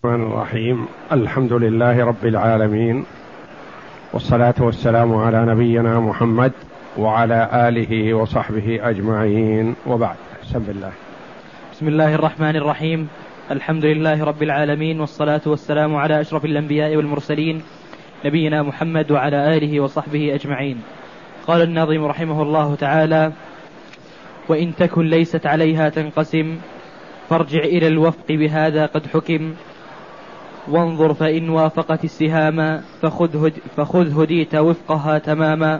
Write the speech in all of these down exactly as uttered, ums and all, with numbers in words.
الرحمن الرحيم. الحمد لله رب العالمين، والصلاة والسلام على نبينا محمد وعلى آله وصحبه أجمعين، وبعد. بسم الله بسم الله الرحمن الرحيم. الحمد لله رب العالمين، والصلاة والسلام على أشرف الأنبياء والمرسلين نبينا محمد وعلى آله وصحبه أجمعين. قال الناظم رحمه الله تعالى: وإن تكن ليست عليها تنقسم، فارجع إلى الوفق بهذا قد حكم، وانظر فإن وافقت السهام، فخذ, فخذ هديت وفقها تماما،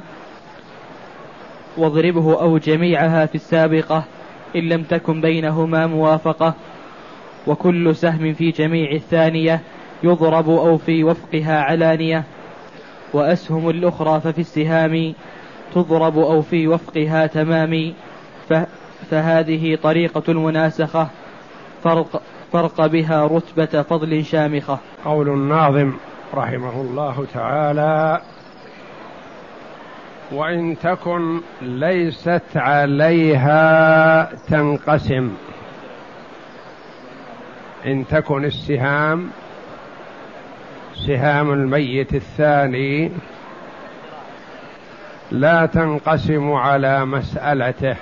واضربه أو جميعها في السابقة إن لم تكن بينهما موافقة، وكل سهم في جميع الثانية يضرب أو في وفقها علانية، وأسهم الأخرى ففي السهام تضرب أو في وفقها تمام، فهذه طريقة المناسخة فرق, فرق بها رتبة فضل شامخة. قول الناظم رحمه الله تعالى: وإن تكن ليست عليها تنقسم. إن تكن السهام سهام الميت الثاني لا تنقسم على مسألته،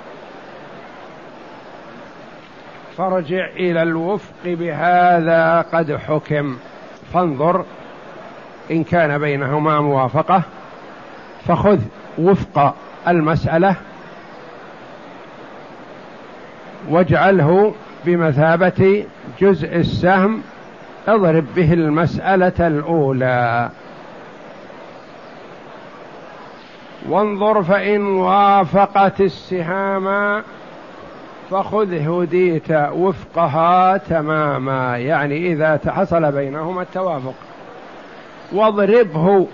فارجع إلى الوفق بهذا قد حكم، فانظر إن كان بينهما موافقة فخذ وفق المسألة واجعله بمثابة جزء السهم، اضرب به المسألة الأولى، وانظر فإن وافقت السهام فخذ هديت وفقها تماما، يعني إذا حصل بينهما التوافق. واضربه،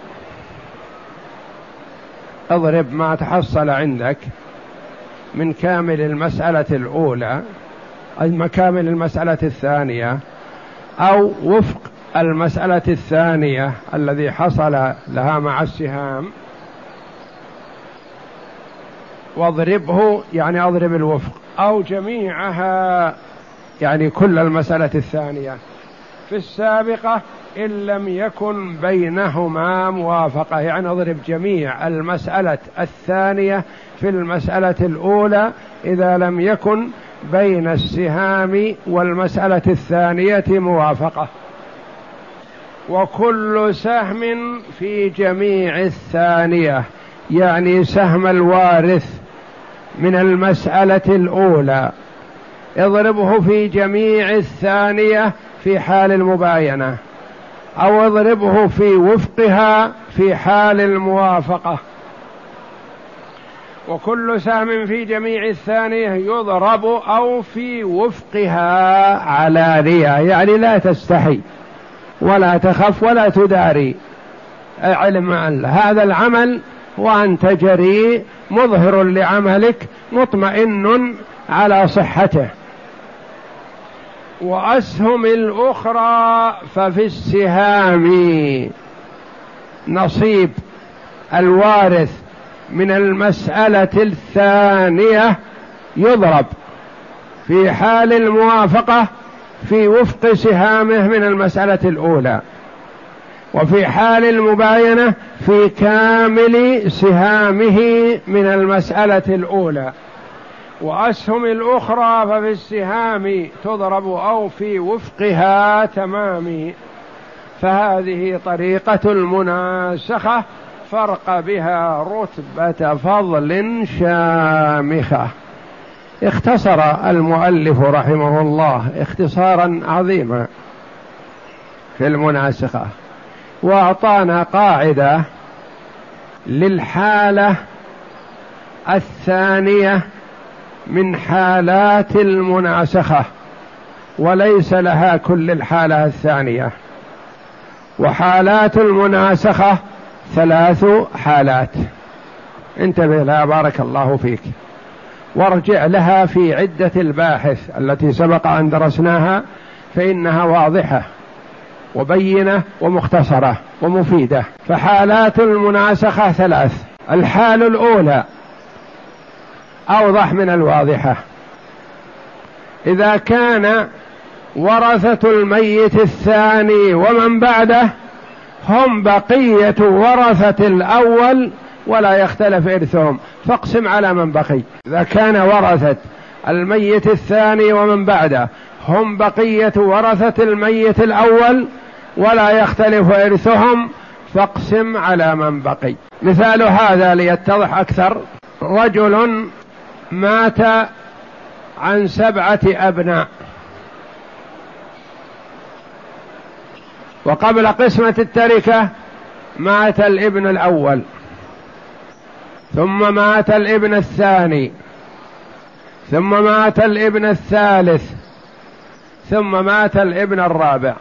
اضرب ما تحصل عندك من كامل المسألة الأولى أي كامل المسألة الثانية، أو وفق المسألة الثانية الذي حصل لها مع السهام. واضربه يعني أضرب الوفق، أو جميعها يعني كل المسألة الثانية في السابقة إن لم يكن بينهما موافقة، يعني اضرب جميع المسألة الثانية في المسألة الأولى إذا لم يكن بين السهام والمسألة الثانية موافقة. وكل سهم في جميع الثانية، يعني سهم الوارث من المسألة الأولى اضربه في جميع الثانية في حال المباينة، أو اضربه في وفقها في حال الموافقة. وكل سهم في جميع الثانية يضرب أو في وفقها علانية، يعني لا تستحي ولا تخف ولا تداري، علم هذا العمل وأنت جريء مظهر لعملك مطمئن على صحته. وأسهم الأخرى ففي السهام، نصيب الوارث من المسألة الثانية يضرب في حال الموافقة في وفق سهامه من المسألة الأولى، وفي حال المباينة في كامل سهامه من المسألة الأولى. وأسهم الأخرى ففي السهام تضرب أو في وفقها تمام، فهذه طريقة المناسخة فرق بها رتبة فضل شامخة. اختصر المؤلف رحمه الله اختصارا عظيما في المناسخة، وأعطانا قاعدة للحالة الثانية من حالات المناسخة، وليس لها كل الحالة الثانية. وحالات المناسخة ثلاث حالات، انتبه لها بارك الله فيك، وارجع لها في عدة الباحث التي سبق أن درسناها، فإنها واضحة وبينة ومختصرة ومفيدة. فحالات المناسخة ثلاث. الحال الأولى أوضح من الواضحة، إذا كان ورثة الميت الثاني ومن بعده هم بقية ورثة الأول ولا يختلف إرثهم، فاقسم على من بقي. إذا كان ورثة الميت الثاني ومن بعده هم بقية ورثة الميت الأول ولا يختلف إرثهم، فاقسم على من بقي. مثال هذا ليتضح أكثر: رجل مات عن سبعة أبناء، وقبل قسمة التركة مات الابن الأول، ثم مات الابن الثاني، ثم مات الابن الثالث، ثم مات الابن الرابع،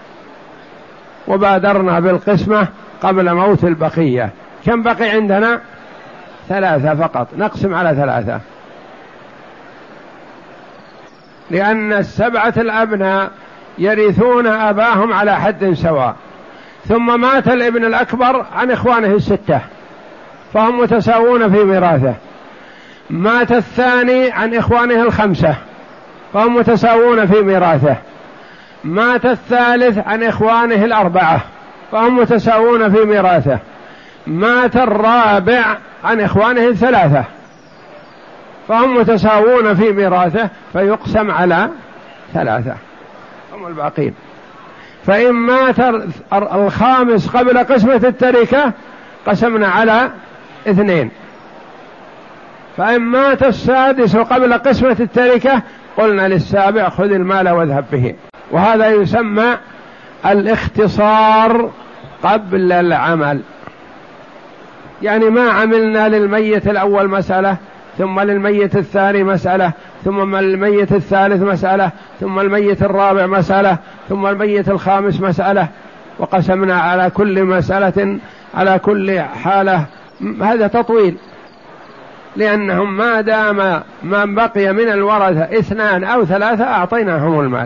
وبادرنا بالقسمة قبل موت البقية. كم بقي عندنا؟ ثلاثة فقط، نقسم على ثلاثة، لأن السبعة الأبناء يرثون أباهم على حد سواء، ثم مات الابن الأكبر عن إخوانه الستة فهم متساوون في ميراثه، مات الثاني عن إخوانه الخمسة فهم متساوون في ميراثه، مات الثالث عن إخوانه الأربعة فهم متساوون في ميراثه، مات الرابع عن إخوانه الثلاثة فهم متساوون في ميراثه، فيقسم على ثلاثة هم الباقين. فإن مات الخامس قبل قسمة التركة قسمنا على اثنين، فإن مات السادس قبل قسمة التركة قلنا للسابع خذ المال واذهب به. وهذا يسمى الاختصار قبل العمل، يعني ما عملنا للميت الأول مسألة، ثم للميت الثاني مسألة، ثم الميت الثالث مسألة، ثم الميت الرابع مسألة، ثم الميت الخامس مسألة، وقسمنا على كل مسألة على كل حالة. هذا تطويل، لأنهم ما دام ما بقي من الورثة اثنان أو ثلاثة أعطيناهم المال.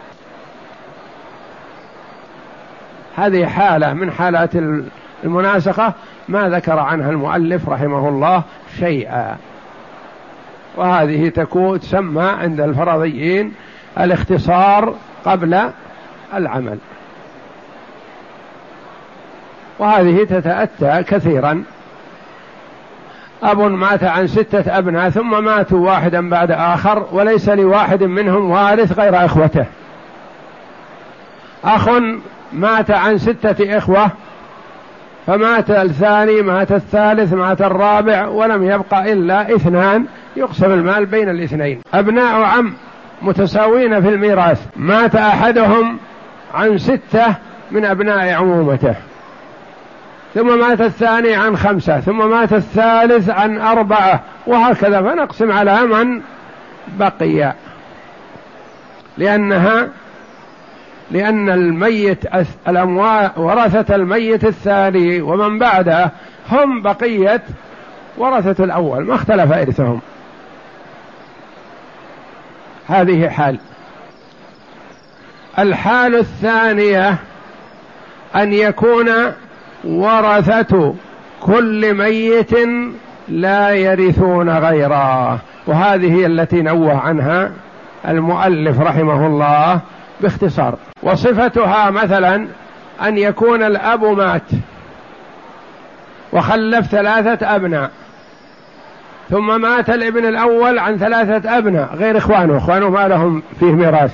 هذه حالة من حالات المناسخة ما ذكر عنها المؤلف رحمه الله شيئا، وهذه تكون تسمى عند الفرضيين الاختصار قبل العمل، وهذه تتأتى كثيرا. أب مات عن ستة أبناء ثم ماتوا واحدا بعد آخر وليس لواحد منهم وارث غير إخوته. أخ مات عن ستة إخوة فمات الثاني، مات الثالث، مات الرابع، ولم يبقى إلا اثنان، يقسم المال بين الاثنين. أبناء عم متساوين في الميراث، مات أحدهم عن ستة من أبناء عمومته، ثم مات الثاني عن خمسة، ثم مات الثالث عن أربعة، وهكذا، فنقسم على من بقي، لأنها لأن الميت الأموال ورثة الميت الثاني ومن بعده هم بقية ورثة الأول، ما اختلف إرثهم. هذه حال. الحال الثانية أن يكون ورثة كل ميت لا يرثون غيره، وهذه هي التي نوه عنها المؤلف رحمه الله باختصار. وصفتها مثلا أن يكون الأب مات وخلف ثلاثة أبناء، ثم مات الابن الأول عن ثلاثة أبناء غير إخوانه، إخوانه ما لهم فيه ميراث،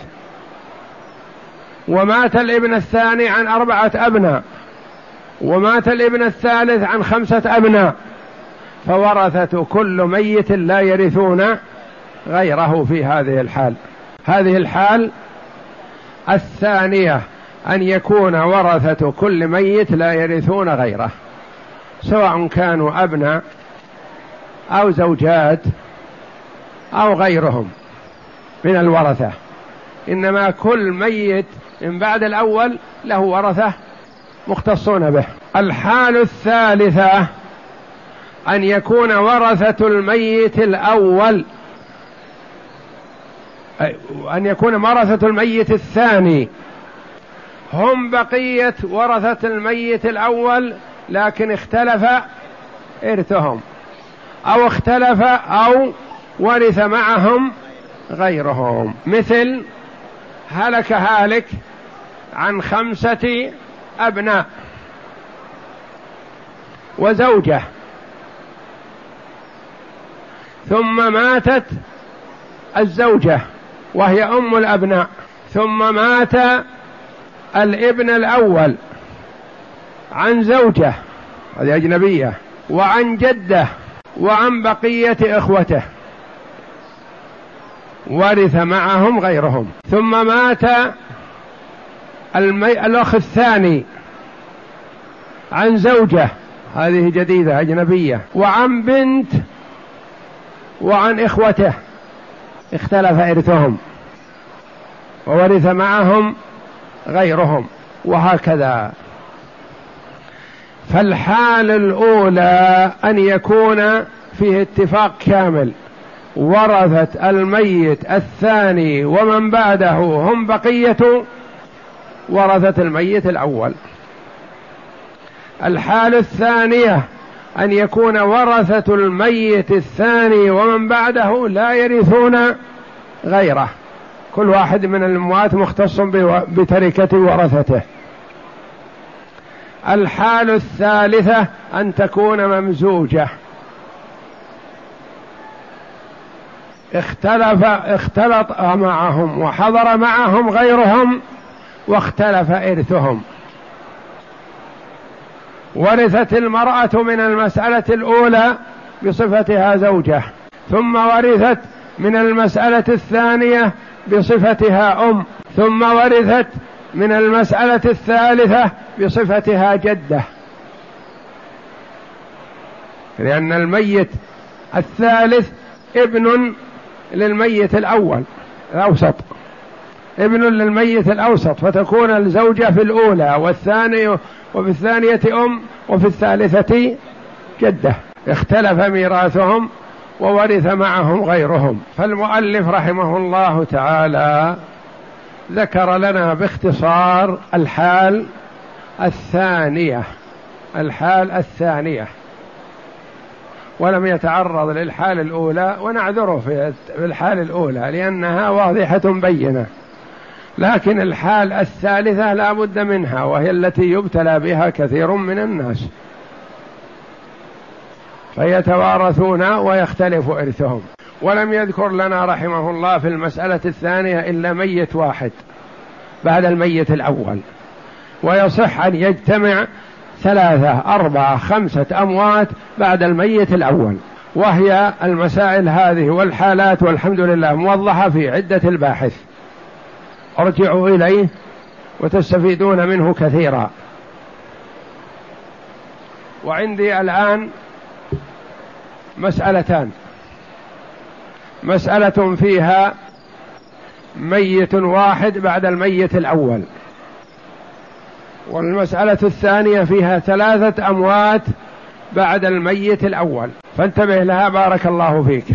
ومات الابن الثاني عن أربعة أبناء، ومات الابن الثالث عن خمسة أبناء، فورثة كل ميت لا يرثون غيره في هذه الحال. هذه الحال الثانية أن يكون ورثة كل ميت لا يرثون غيره، سواء كانوا أبناء أو زوجات أو غيرهم من الورثة، إنما كل ميت من بعد الأول له ورثة مختصون به. الحال الثالثة أن يكون ورثة الميت الأول أن يكون ورثة الميت الثاني هم بقية ورثة الميت الأول، لكن اختلف إرثهم، أو اختلف أو ورث معهم غيرهم. مثل هلك هالك عن خمسة أبناء وزوجة، ثم ماتت الزوجة وهي أم الأبناء، ثم مات الابن الأول عن زوجة هذه أجنبية وعن جدة وعن بقية إخوته، ورث معهم غيرهم. ثم مات المي... الأخ الثاني عن زوجة هذه جديدة أجنبية وعن بنت وعن إخوته، اختلف إرثهم وورث معهم غيرهم، وهكذا. فالحال الأولى أن يكون فيه اتفاق كامل، ورثة الميت الثاني ومن بعده هم بقية ورثة الميت الأول. الحالة الثانية أن يكون ورثة الميت الثاني ومن بعده لا يرثون غيره، كل واحد من الأموات مختص بتركة ورثته. الحالة الثالثة أن تكون ممزوجة، اختلف اختلط معهم وحضر معهم غيرهم واختلف إرثهم. ورثت المرأة من المسألة الأولى بصفتها زوجة، ثم ورثت من المسألة الثانية بصفتها أم، ثم ورثت من المسألة الثالثة بصفتها جدة، لأن الميت الثالث ابن للميت الأول الأوسط، ابن للميت الأوسط، فتكون الزوجة في الأولى والثانية وفي الثانية أم وفي الثالثة جدة. اختلف ميراثهم وورث معهم غيرهم. فالمؤلف رحمه الله تعالى ذكر لنا باختصار الحال الثانية الحال الثانية ولم يتعرض للحال الأولى، ونعذره في الحال الأولى لأنها واضحة بينة، لكن الحال الثالثة لا بد منها، وهي التي يبتلى بها كثير من الناس، فيتوارثون ويختلف إرثهم. ولم يذكر لنا رحمه الله في المسألة الثانية إلا ميت واحد بعد الميت الأول، ويصح أن يجتمع ثلاثة أربعة خمسة أموات بعد الميت الأول، وهي المسائل هذه والحالات والحمد لله موضحة في عدة الباحث، ارجعوا إليه وتستفيدون منه كثيرا. وعندي الآن مسألتان، مسألة فيها ميت واحد بعد الميت الأول، والمسألة الثانية فيها ثلاثة أموات بعد الميت الأول، فانتبه لها بارك الله فيك.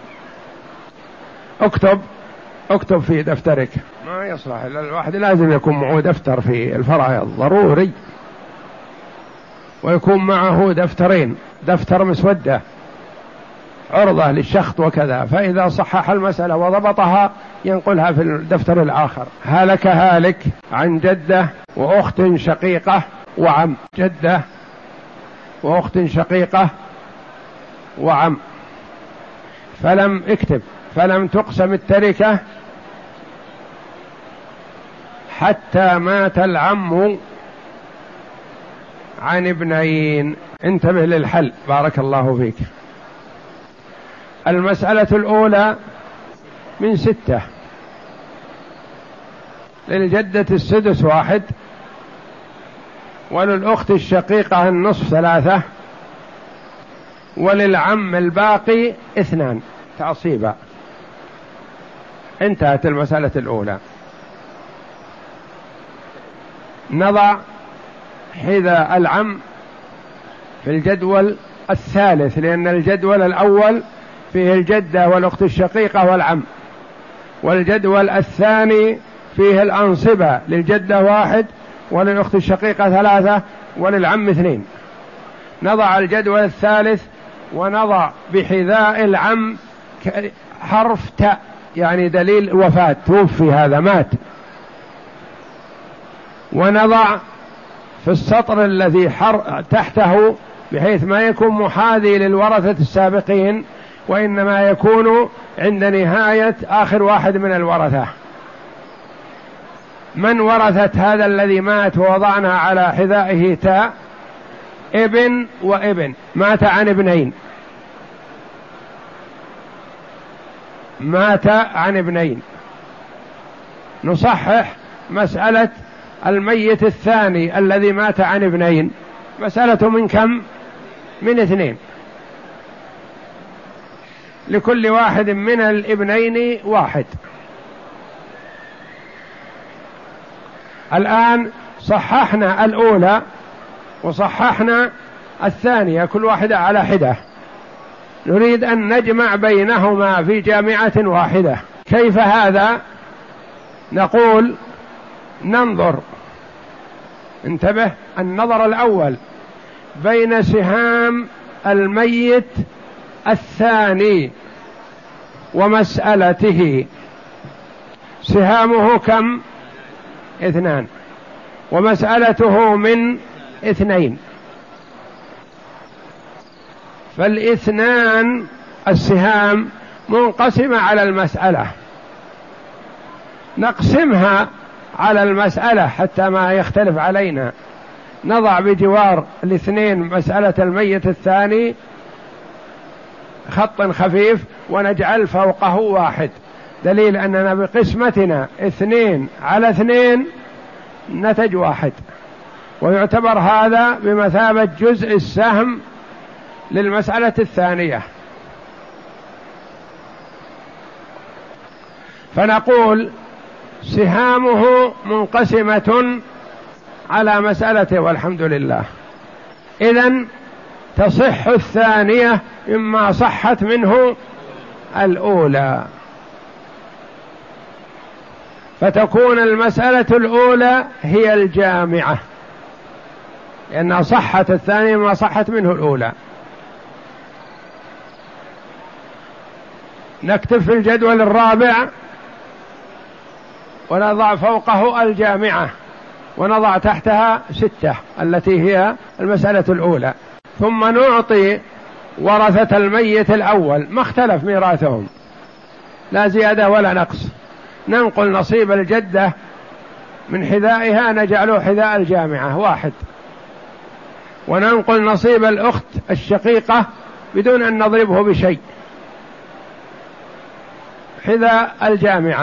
اكتب اكتب في دفترك، ما يصلح إلا الواحد لازم يكون معه دفتر في الفرائض ضروري، ويكون معه دفترين، دفتر مسودة عرضة للشخط وكذا، فإذا صحح المسألة وضبطها ينقلها في الدفتر الآخر. هلك هالك عن جدة وأخت شقيقة وعم، جدة وأخت شقيقة وعم، فلم اكتب فلم تقسم التركة حتى مات العم عن ابنين. انتبه للحل بارك الله فيك. المسألة الأولى من ستة، للجدة السدس واحد، وللأخت الشقيقة النصف ثلاثة، وللعم الباقي اثنان تعصيبا. انتهت المسألة الأولى. نضع حذاء العم في الجدول الثالث، لأن الجدول الأول فيه الجدة والأخت الشقيقة والعم، والجدول الثاني فيه الأنصبة، للجدة واحد وللأخت الشقيقة ثلاثة وللعم اثنين. نضع الجدول الثالث ونضع بحذاء العم حرف تاء، يعني دليل وفاة، توفي هذا مات، ونضع في السطر الذي حر تحته بحيث ما يكون محاذي للورثة السابقين، وإنما يكون عند نهاية آخر واحد من الورثة. من ورثة هذا الذي مات ووضعنا على حذائه تاء؟ ابن وابن، مات عن ابنين، مات عن ابنين. نصحح مسألة الميت الثاني الذي مات عن ابنين، مسألة من كم؟ من اثنين، لكل واحد من الابنين واحد. الآن صححنا الأولى وصححنا الثانية، كل واحدة على حدة، نريد أن نجمع بينهما في جامعة واحدة. كيف هذا؟ نقول ننظر، انتبه، النظر الأول بين سهام الميت الثاني ومسألته. سهامه كم؟ اثنان، ومسألته من اثنين، فالاثنان السهام منقسمة على المسألة، نقسمها على المسألة حتى ما يختلف علينا. نضع بجوار الاثنين مسألة الميت الثاني خط خفيف ونجعل فوقه واحد، دليل أننا بقسمتنا اثنين على اثنين نتج واحد، ويعتبر هذا بمثابة جزء السهم للمسألة الثانية. فنقول سهامه منقسمة على مسألته والحمد لله، إذن تصح الثانية مما صحت منه الأولى، فتكون المسألة الأولى هي الجامعة، لأنها صحت الثانية مما صحت منه الأولى. نكتب في الجدول الرابع ونضع فوقه الجامعة، ونضع تحتها ستة التي هي المسألة الأولى، ثم نعطي ورثة الميت الأول ما اختلف ميراثهم، لا زيادة ولا نقص، ننقل نصيب الجدة من حذائها نجعله حذاء الجامعة واحد، وننقل نصيب الأخت الشقيقة بدون أن نضربه بشيء حذاء الجامعة.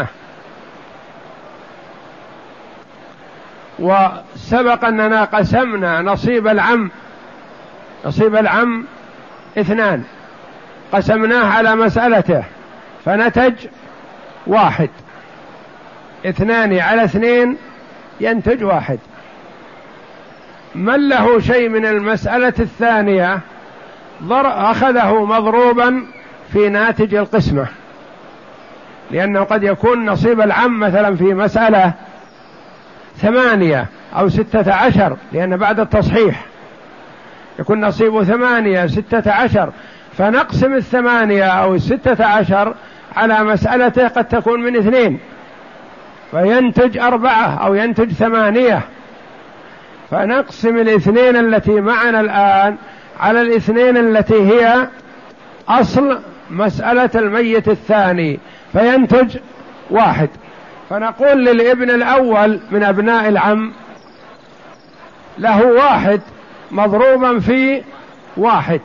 وسبق أننا قسمنا نصيب العم، نصيب العم اثنان، قسمناه على مسألته فنتج واحد، اثنان على اثنين ينتج واحد. من له شيء من المسألة الثانية أخذه مضروبا في ناتج القسمة، لأنه قد يكون نصيب العم مثلا في مسألة ثمانية أو ستة عشر، لأن بعد التصحيح يكون نصيبه ثمانية ستة عشر، فنقسم الثمانية أو الستة عشر على مسألته قد تكون من اثنين فينتج أربعة أو ينتج ثمانية، فنقسم الاثنين التي معنا الآن على الاثنين التي هي أصل مسألة الميت الثاني فينتج واحد. فنقول للابن الأول من أبناء العم له واحد مضروبا في واحد،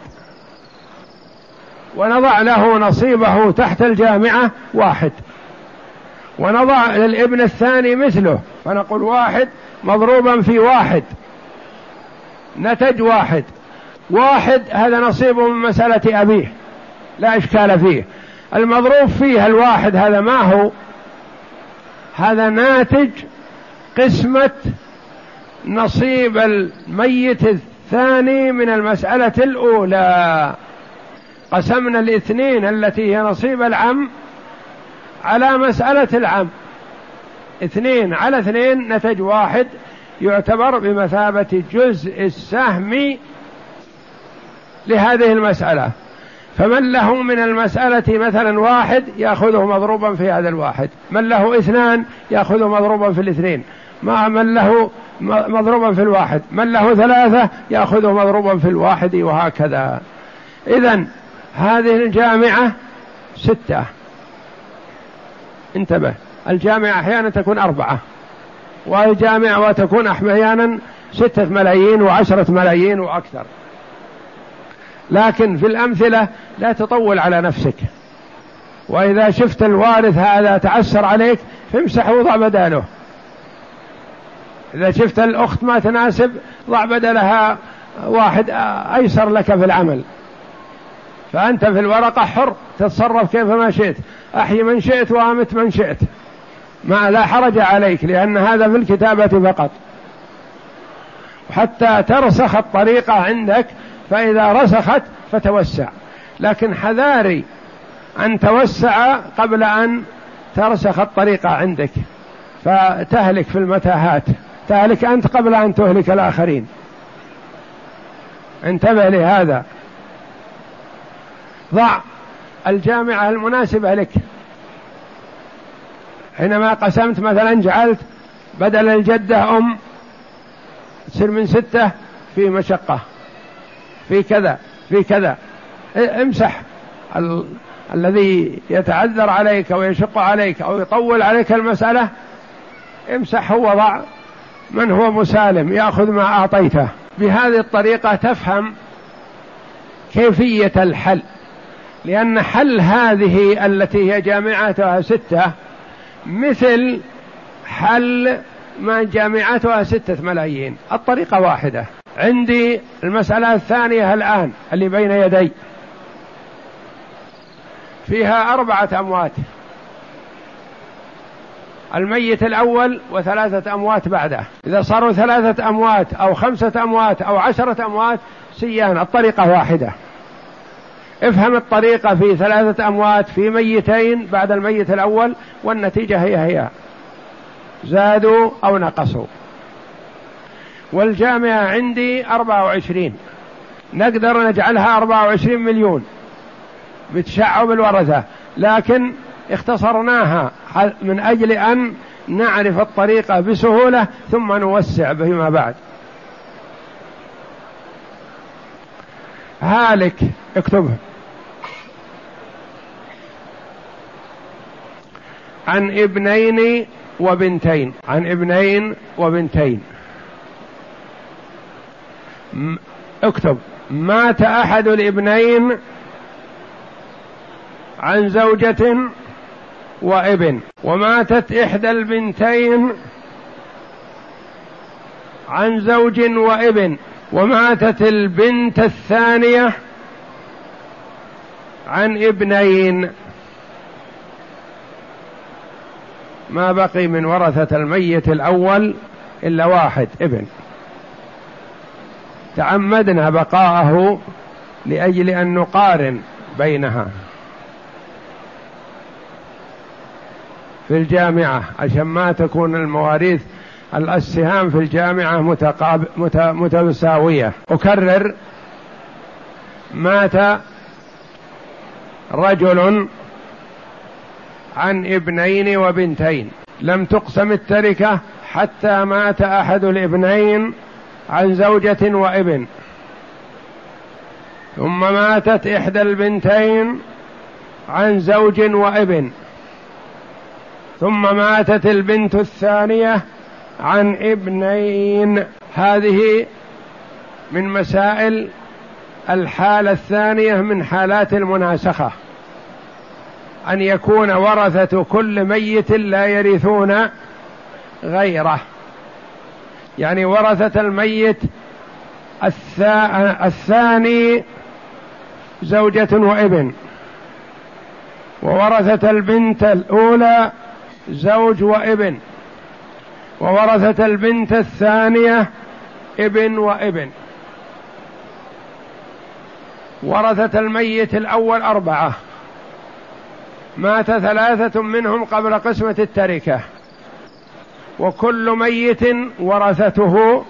ونضع له نصيبه تحت الجامعة واحد، ونضع للابن الثاني مثله فنقول واحد مضروبا في واحد نتج واحد. واحد هذا نصيبه من مسألة أبيه لا إشكال فيه، المضروب فيه الواحد هذا ما هو؟ هذا ناتج قسمة نصيب الميت الثاني من المسألة الأولى. قسمنا الاثنين التي هي نصيب العم على مسألة العم، اثنين على اثنين نتج واحد، يعتبر بمثابة جزء السهم لهذه المسألة. فمن له من المسألة مثلا واحد يأخذه مضروبا في هذا الواحد، من له اثنان يأخذه مضروبا في الاثنين، مع من له مضروبا في الواحد، من له ثلاثة يأخذه مضروبا في الواحد، وهكذا. إذن هذه الجامعة ستة، انتبه، الجامعة أحيانا تكون أربعة، والجامعة وتكون أحيانا ستة ملايين وعشرة ملايين وأكثر. لكن في الأمثلة لا تطول على نفسك، وإذا شفت الوارث هذا تعسر عليك فامسح وضع بداله، إذا شفت الأخت ما تناسب ضع بدلها واحد أيسر لك في العمل. فأنت في الورقة حر تتصرف كيفما شئت، أحي من شئت وأمت من شئت، ما لا حرج عليك، لأن هذا في الكتابة فقط، حتى ترسخ الطريقة عندك. فإذا رسخت فتوسع، لكن حذاري أن توسع قبل أن ترسخ الطريقة عندك، فتهلك في المتاهات، تهلك أنت قبل أن تهلك الآخرين. انتبه لهذا. ضع الجامعة المناسبة لك. حينما قسمت مثلا جعلت بدل الجدة أم، تصير من ستة في مشقة، في كذا في كذا، امسح ال... الذي يتعذر عليك أو يشق عليك أو يطول عليك المسألة، امسح وضع من هو مسالم يأخذ ما أعطيته. بهذه الطريقة تفهم كيفية الحل، لأن حل هذه التي هي جامعتها ستة مثل حل ما جامعتها ستة ملايين، الطريقة واحدة. عندي المسألة الثانية الآن اللي بين يدي فيها أربعة أموات، الميت الأول وثلاثة أموات بعده، إذا صاروا ثلاثة أموات أو خمسة أموات أو عشرة أموات سيان، الطريقة واحدة. افهم الطريقة في ثلاثة أموات في ميتين بعد الميت الأول، والنتيجة هي هي، زادوا أو نقصوا. والجامعة عندي أربعة وعشرين، نقدر نجعلها أربعة وعشرين مليون بتشعب الورثة، لكن اختصرناها من أجل أن نعرف الطريقة بسهولة ثم نوسع فيما بعد. هالك اكتبه. عن ابنين وبنتين، عن ابنين وبنتين، اكتب مات أحد الابنين عن زوجة وابن، وماتت إحدى البنتين عن زوج وابن، وماتت البنت الثانية عن ابنين. ما بقي من ورثة الميت الأول إلا واحد ابن، تعمدنا بقاءه لأجل أن نقارن بينها في الجامعة، عشان ما تكون المواريث السهام في الجامعة متقاب... مت... متساوية. أكرر، مات رجل عن ابنين وبنتين، لم تقسم التركة حتى مات أحد الابنين عن زوجة وابن، ثم ماتت إحدى البنتين عن زوج وابن، ثم ماتت البنت الثانية عن ابنين. هذه من مسائل الحالة الثانية من حالات المناسخة، أن يكون ورثة كل ميت لا يرثون غيره، يعني ورثة الميت الثاني زوجة وابن، وورثة البنت الأولى زوج وابن، وورثة البنت الثانية ابن وابن. ورثة الميت الأول أربعة، مات ثلاثة منهم قبل قسمة التركة، وكل ميت ورثته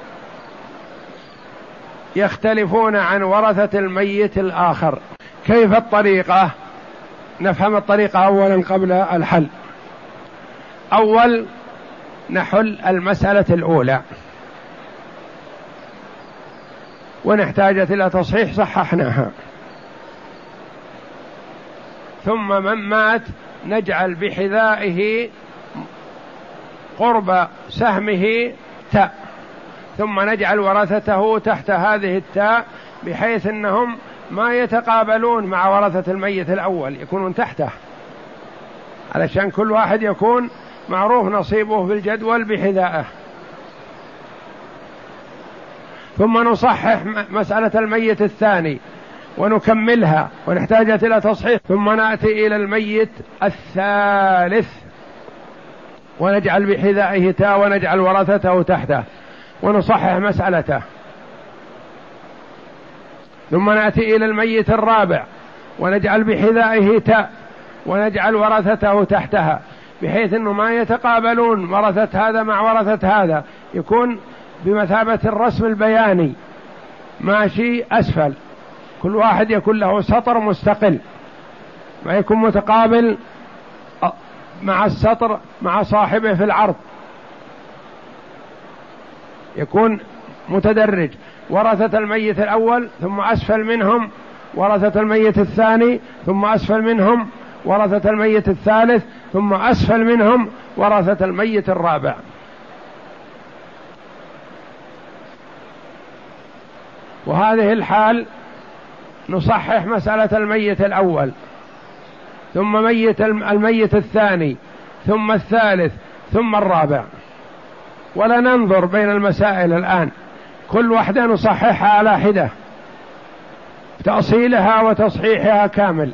يختلفون عن ورثة الميت الآخر. كيف الطريقة؟ نفهم الطريقة أولا قبل الحل. أول نحل المسألة الأولى. وإن احتاجت إلى تصحيح صححناها. ثم من مات نجعل بحذائه قرب سهمه تاء، ثم نجعل ورثته تحت هذه التاء بحيث أنهم ما يتقابلون مع ورثة الميت الأول، يكونون تحته علشان كل واحد يكون معروف نصيبه في الجدول بحذائه. ثم نصحح مسألة الميت الثاني ونكملها ونحتاج إلى تصحيح، ثم نأتي إلى الميت الثالث ونجعل بحذائه تاء ونجعل ورثته تحته ونصحح مسألته. ثم نأتي إلى الميت الرابع ونجعل بحذائه تاء ونجعل ورثته تحتها بحيث أنه ما يتقابلون ورثة هذا مع ورثة هذا، يكون بمثابة الرسم البياني ماشي أسفل، كل واحد يكون له سطر مستقل، ما يكون متقابل مع السطر مع صاحبه في العرض، يكون متدرج، ورثة الميت الأول ثم أسفل منهم ورثة الميت الثاني ثم أسفل منهم ورثة الميت الثالث ثم أسفل منهم ورثة الميت الرابع. وهذه الحال نصحح مسألة الميت الأول ثم ميت الميت الثاني ثم الثالث ثم الرابع، ولا ننظر بين المسائل الآن، كل واحدة نصححها على حدة تأصيلها وتصحيحها كامل.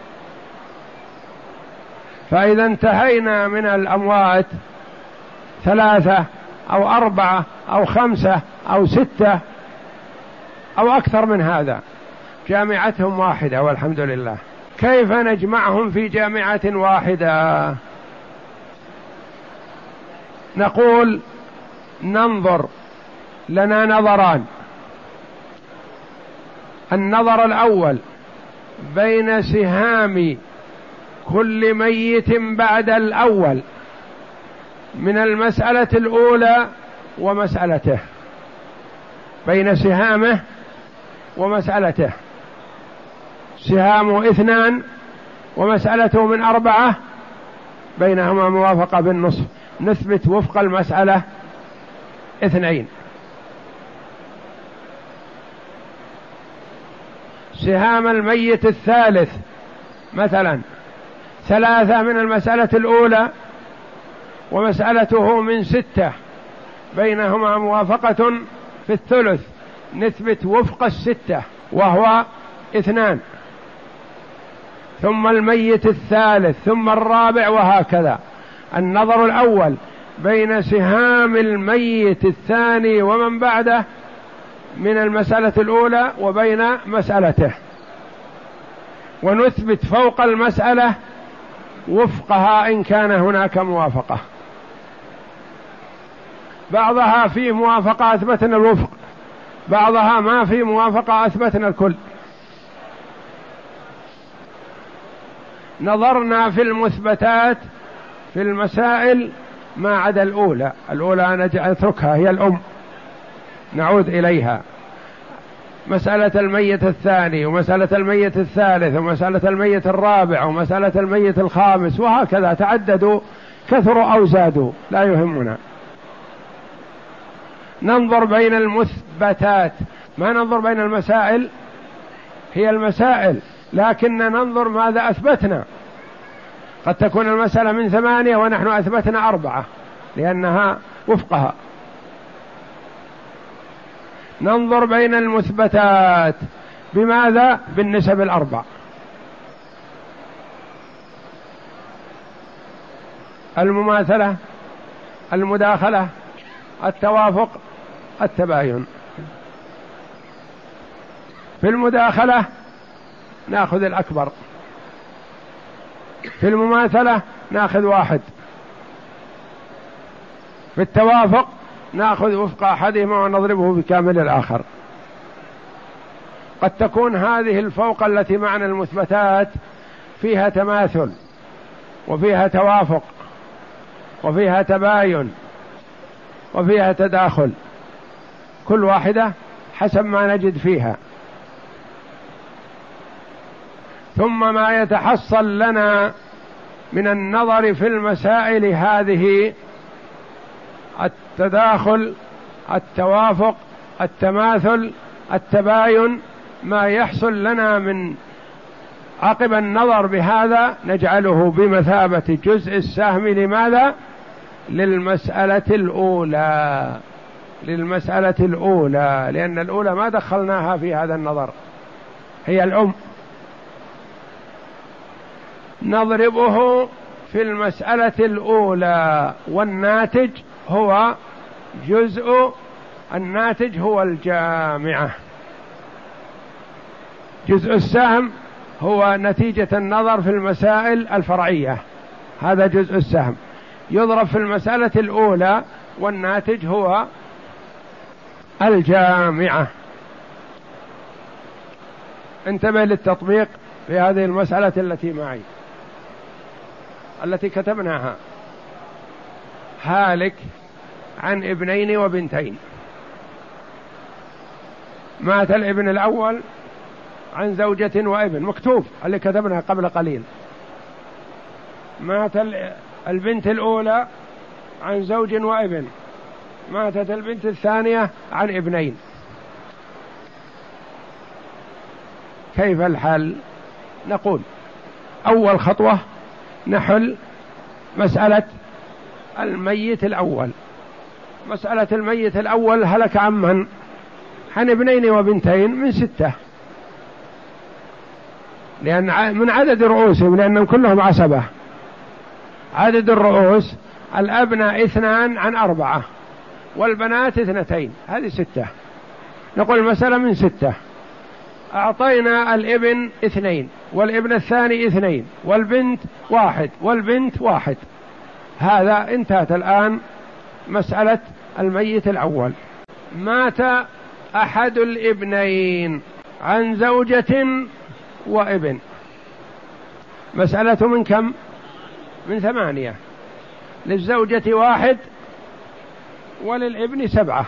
فإذا انتهينا من الأموات ثلاثة أو أربعة أو خمسة أو ستة أو أكثر من هذا، جامعتهم واحدة والحمد لله. كيف نجمعهم في جامعة واحدة؟ نقول ننظر، لنا نظران. النظر الأول بين سهام كل ميت بعد الأول من المسألة الأولى ومسألته، بين سهامه ومسألته، سهامه اثنان ومسألته من أربعة، بينهما موافقة بالنصف، نثبت وفق المسألة اثنين. سهام الميت الثالث مثلا ثلاثة من المسألة الأولى ومسألته من ستة، بينهما موافقة في الثلث، نثبت وفق الستة وهو اثنان. ثم الميت الثالث ثم الرابع وهكذا. النظر الأول بين سهام الميت الثاني ومن بعده من المسألة الأولى وبين مسألته، ونثبت فوق المسألة وفقها إن كان هناك موافقة. بعضها فيه موافقة أثبتنا الوفق، بعضها ما فيه موافقة أثبتنا الكل. نظرنا في المثبتات في المسائل ما عدا الأولى، الأولى نتركها هي الأم، نعود إليها. مسألة الميت الثاني ومسألة الميت الثالث ومسألة الميت الرابع ومسألة الميت الخامس وهكذا، تعددوا كثروا أو زادوا لا يهمنا. ننظر بين المثبتات، ما ننظر بين المسائل، هي المسائل لكن ننظر ماذا أثبتنا. قد تكون المسألة من ثمانية ونحن أثبتنا أربعة لأنها وفقها. ننظر بين المثبتات بماذا؟ بالنسب الأربع، المماثلة، المداخلة، التوافق، التباين. في المداخلة ناخذ الأكبر، في المماثلة ناخذ واحد، في التوافق ناخذ وفق أحدهما ونضربه بكامل الآخر. قد تكون هذه الفوق التي معنى المثبتات فيها تماثل وفيها توافق وفيها تباين وفيها تداخل، كل واحدة حسب ما نجد فيها. ثم ما يتحصل لنا من النظر في المسائل هذه: التداخل، التوافق، التماثل، التباين، ما يحصل لنا من عقب النظر بهذا نجعله بمثابة جزء السهم. لماذا؟ للمسألة الأولى، للمسألة الأولى، لأن الأولى ما دخلناها في هذا النظر، هي الأم. نضربه في المسألة الأولى، والناتج هو جزء، الناتج هو الجامعة. جزء السهم هو نتيجة النظر في المسائل الفرعية، هذا جزء السهم يضرب في المسألة الأولى، والناتج هو الجامعة. انتبه للتطبيق في هذه المسألة التي معي التي كتبناها: هالك عن ابنين وبنتين. مات الابن الأول عن زوجة وابن، مكتوب اللي كتبناه قبل قليل. مات البنت الأولى عن زوج وابن، ماتت البنت الثانية عن ابنين. كيف الحل؟ نقول أول خطوة نحل مسألة الميت الأول. مسألة الميت الأول هلك عن من؟ عن ابنين وبنتين من ستة، لأن من عدد رؤوسهم، لأنهم كلهم عصبة. عدد الرؤوس الأبناء اثنان عن أربعة، والبنات اثنتين، هذه ستة. نقول المسألة من ستة. أعطينا الابن اثنين، والابن الثاني اثنين، والبنت واحد، والبنت واحد. هذا انتهت الآن مسألة الميت الأول. مات أحد الابنين عن زوجة وابن، مسألة من كم؟ من ثمانية. للزوجة واحد وللابن سبعة.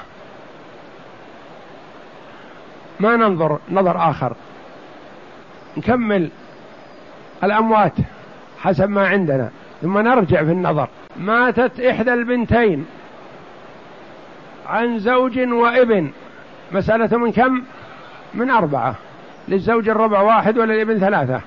ما ننظر نظر آخر، نكمل الأموات حسب ما عندنا ثم نرجع في النظر. ماتت إحدى البنتين عن زوج وابن، مسألة من كم؟ من أربعة. للزوج الربع واحد وللابن ثلاثة.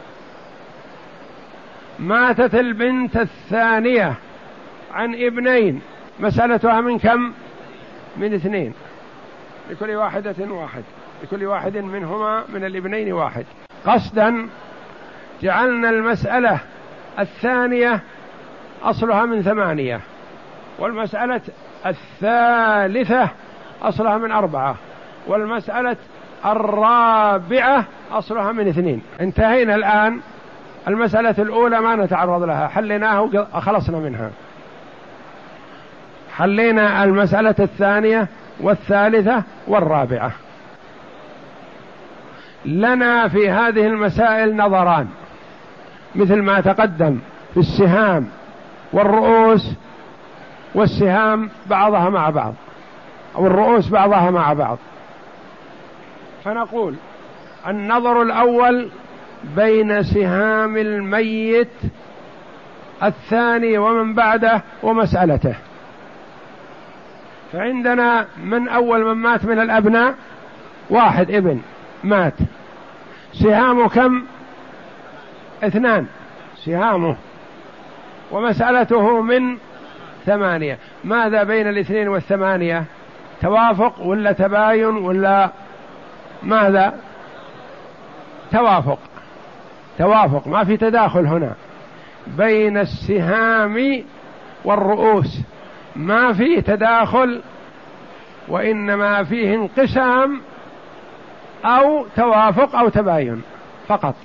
ماتت البنت الثانية عن ابنين، مسألتها من كم؟ من اثنين. لكل واحدة واحد، لكل واحد منهما من الابنين واحد. قصدا جعلنا المسألة الثانية أصلها من ثمانية، والمسألة الثالثة أصلها من أربعة، والمسألة الرابعة أصلها من اثنين. انتهينا الآن. المسألة الأولى ما نتعرض لها، حليناها وخلصنا منها. حلينا المسألة الثانية والثالثة والرابعة. لنا في هذه المسائل نظران مثل ما تقدم في السهام والرؤوس، والسهام بعضها مع بعض أو الرؤوس بعضها مع بعض. فنقول النظر الأول بين سهام الميت الثاني ومن بعده ومسألته. فعندنا من أول من مات من الأبناء واحد ابن مات، سهامه كم؟ اثنان سهامه، ومسألته من ثمانية. ماذا بين الاثنين والثمانية؟ توافق ولا تباين ولا ماذا؟ توافق. توافق، ما في تداخل هنا بين السهام والرؤوس، ما في تداخل، وإنما فيه انقسام أو توافق أو تباين فقط.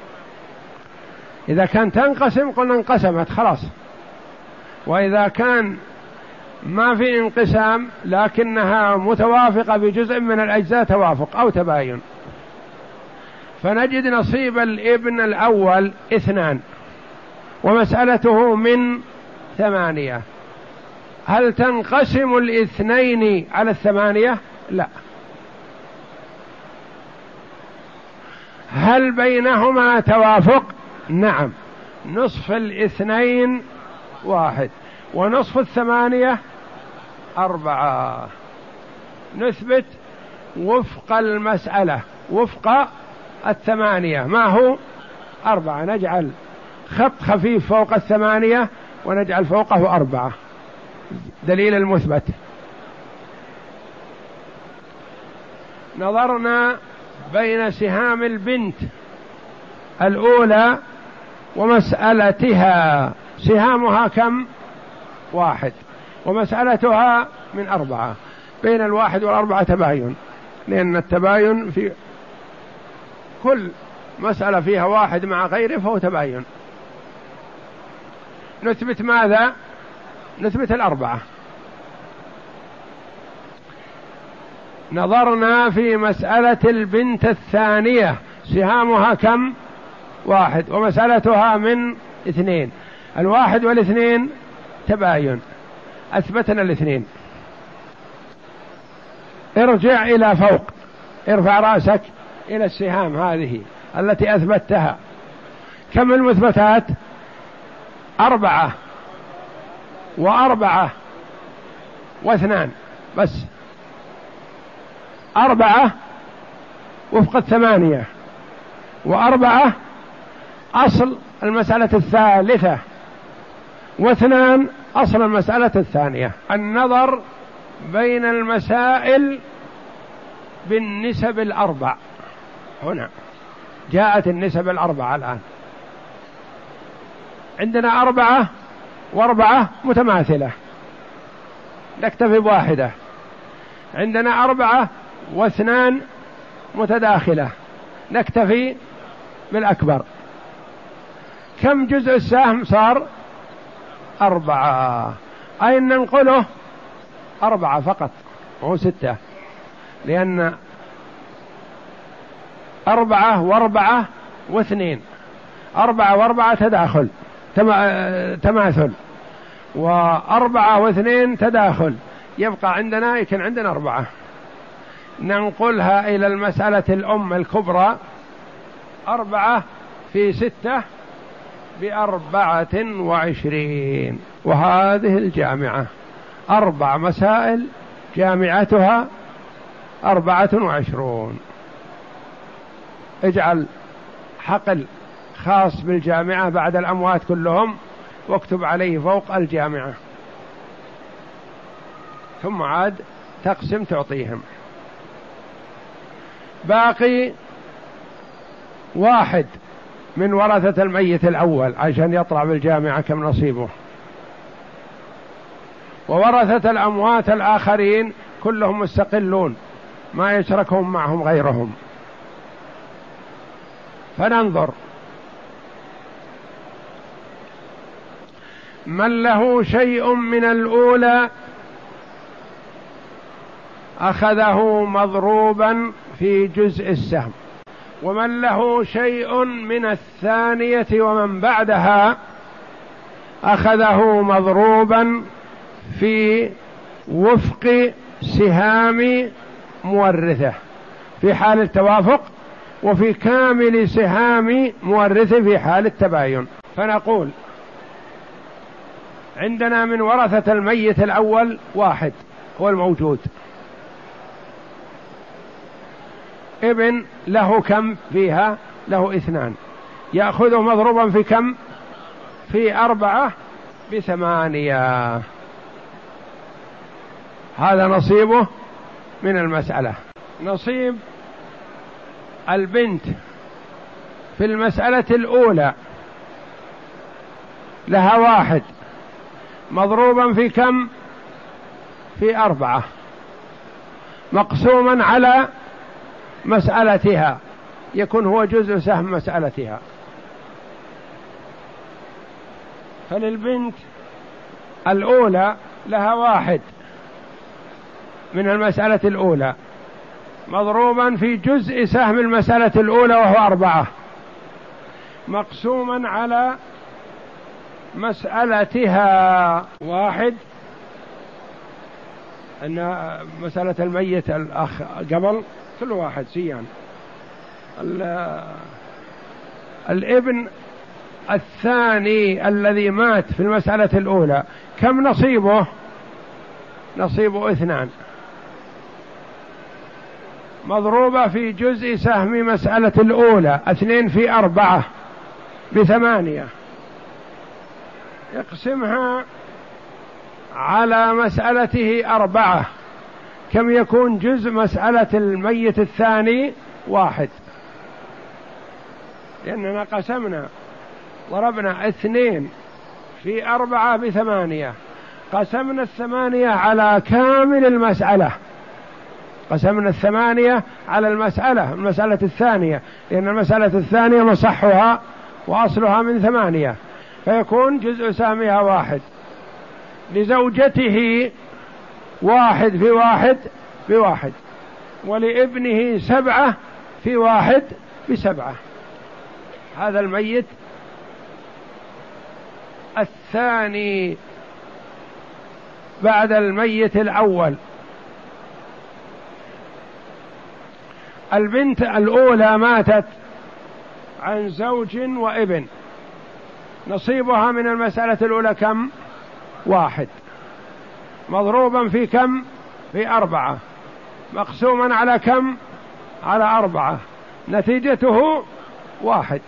إذا كان تنقسم قلنا انقسمت خلاص، وإذا كان ما في انقسام لكنها متوافقة بجزء من الأجزاء توافق أو تباين. فنجد نصيب الابن الأول اثنان ومسألته من ثمانية. هل تنقسم الاثنين على الثمانية؟ لا، هل بينهما توافق؟ نعم، نصف الاثنين واحد ونصف الثمانية أربعة. نثبت وفق المسألة وفق الثمانية ما هو أربعة، نجعل خط خفيف فوق الثمانية ونجعل فوقه أربعة. دليل المثبت: نظرنا بين سهام البنت الأولى ومسألتها، سهامها كم؟ واحد، ومسألتها من أربعة. بين الواحد والأربعة تباين، لأن التباين في كل مسألة فيها واحد مع غيره فهو تباين. نثبت ماذا؟ نثبت الأربعة. نظرنا في مسألة البنت الثانية، سهامها كم؟ واحد، ومسألتها من اثنين. الواحد والاثنين تباين، أثبتنا الاثنين. ارجع إلى فوق، ارفع رأسك إلى السهام هذه التي أثبتها. كم المثبتات؟ أربعة وأربعة واثنان بس. أربعة وفق الثمانية، وأربعة أصل المسألة الثالثة، واثنان أصل المسألة الثانية. النظر بين المسائل بالنسب الأربع. هنا جاءت النسب الأربعة الآن. عندنا أربعة وأربعة متماثلة، نكتفي بواحدة. عندنا أربعة واثنان متداخلة، نكتفي بالأكبر. كم جزء السهم صار؟ أربعة. أين ننقله؟ أربعة فقط، وهو ستة، لأن أربعة وأربعة واثنين، أربعة وأربعة تداخل تماثل، وأربعة واثنين تداخل، يبقى عندنا يكون عندنا أربعة. ننقلها إلى المسألة الأم الكبرى، أربعة في ستة بأربعة وعشرين، وهذه الجامعة أربع مسائل جامعتها أربعة وعشرون. اجعل حقل خاص بالجامعة بعد الأموات كلهم واكتب عليه فوق الجامعة، ثم عاد تقسم تعطيهم. باقي واحد من ورثة الميت الأول عشان يطلع بالجامعة كم نصيبه، وورثة الأموات الآخرين كلهم مستقلون ما يشركهم معهم غيرهم. فننظر من له شيء من الأولى أخذه مضروبا في جزء السهم، ومن له شيء من الثانية ومن بعدها أخذه مضروبا في وفق سهام مورثه في حال التوافق، وفي كامل سهام مورثه في حال التباين. فنقول عندنا من ورثة الميت الأول واحد هو الموجود، ابن له كم فيها؟ له اثنان، يأخذه مضروبا في كم؟ في أربعة بثمانية. هذا نصيبه من المسألة. نصيب البنت في المسألة الأولى لها واحد مضروبا في كم؟ في أربعة، مقسوما على مسألتها، يكون هو جزء سهم مسألتها. فللبنت الأولى لها واحد من المسألة الأولى مضروبا في جزء سهم المسألة الأولى وهو أربعة، مقسوما على مسألتها واحد. أن مسألة الميت الأخ قبل كل واحد سيان، الابن الثاني الذي مات في المسألة الأولى كم نصيبه؟ نصيبه اثنان، مضروبة في جزء سهم مسألة الأولى، اثنين في أربعة بثمانية، يقسمها على مسألته أربعة، كم يكون جزء مسألة الميت الثاني؟ واحد، لأننا قسمنا ضربنا اثنين في أربعة بثمانية، قسمنا الثمانية على كامل المسألة، قسمنا الثمانية على المسألة المسألة الثانية، لأن المسألة الثانية مصحها وأصلها من ثمانية، فيكون جزء سهمها واحد. لزوجته واحد في واحد بواحد، ولابنه سبعة في واحد بسبعة. هذا الميت الثاني بعد الميت الأول. البنت الأولى ماتت عن زوج وابن، نصيبها من المسألة الأولى كم؟ واحد، مضروبا في كم؟ في أربعة، مقسوما على كم؟ على أربعة، نتيجته واحد.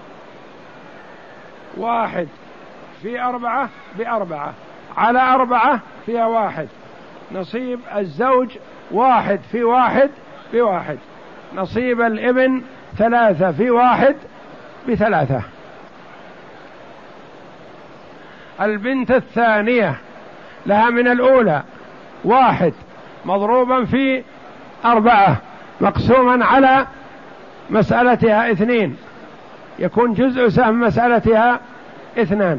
واحد في أربعة بأربعة، على أربعة فيها واحد، نصيب الزوج واحد في واحد بواحد، نصيب الابن ثلاثة في واحد بثلاثة. البنت الثانية لها من الأولى واحد مضروبا في أربعة مقسوما على مسألتها اثنين، يكون جزء سهم مسألتها اثنان.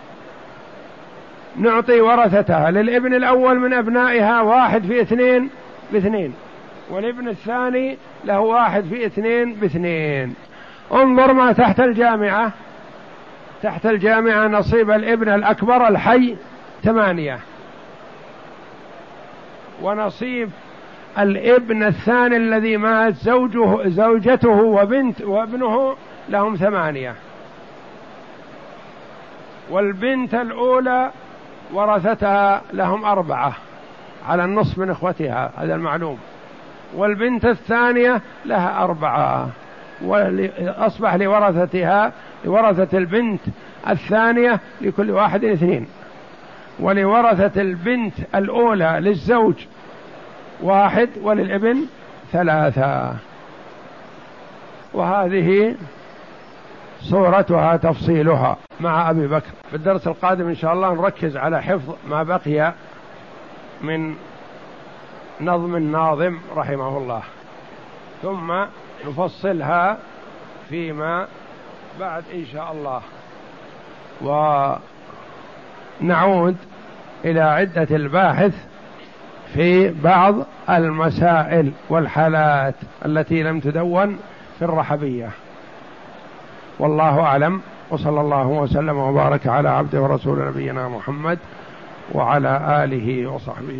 نعطي ورثتها للابن الأول من أبنائها واحد في اثنين باثنين، والابن الثاني له واحد في اثنين باثنين. انظر ما تحت الجامعة، تحت الجامعة نصيب الابن الأكبر الحي ثمانية، ونصيب الابن الثاني الذي مات زوجه زوجته وبنت وابنه لهم ثمانية، والبنت الأولى ورثتها لهم أربعة على النصف من إخوتها، هذا المعلوم، والبنت الثانية لها أربعة، وأصبح لورثتها لورثة البنت الثانية لكل واحد اثنين، ولورثة البنت الأولى للزوج واحد وللابن ثلاثة. وهذه صورتها تفصيلها مع أبي بكر. في الدرس القادم إن شاء الله نركز على حفظ ما بقي من نظم الناظم رحمه الله، ثم نفصلها فيما بعد إن شاء الله، ونعود إلى عدة الباحث في بعض المسائل والحالات التي لم تدون في الرحبية. والله أعلم، وصلى الله وسلم وبارك على عبده ورسول نبينا محمد وعلى آله وصحبه.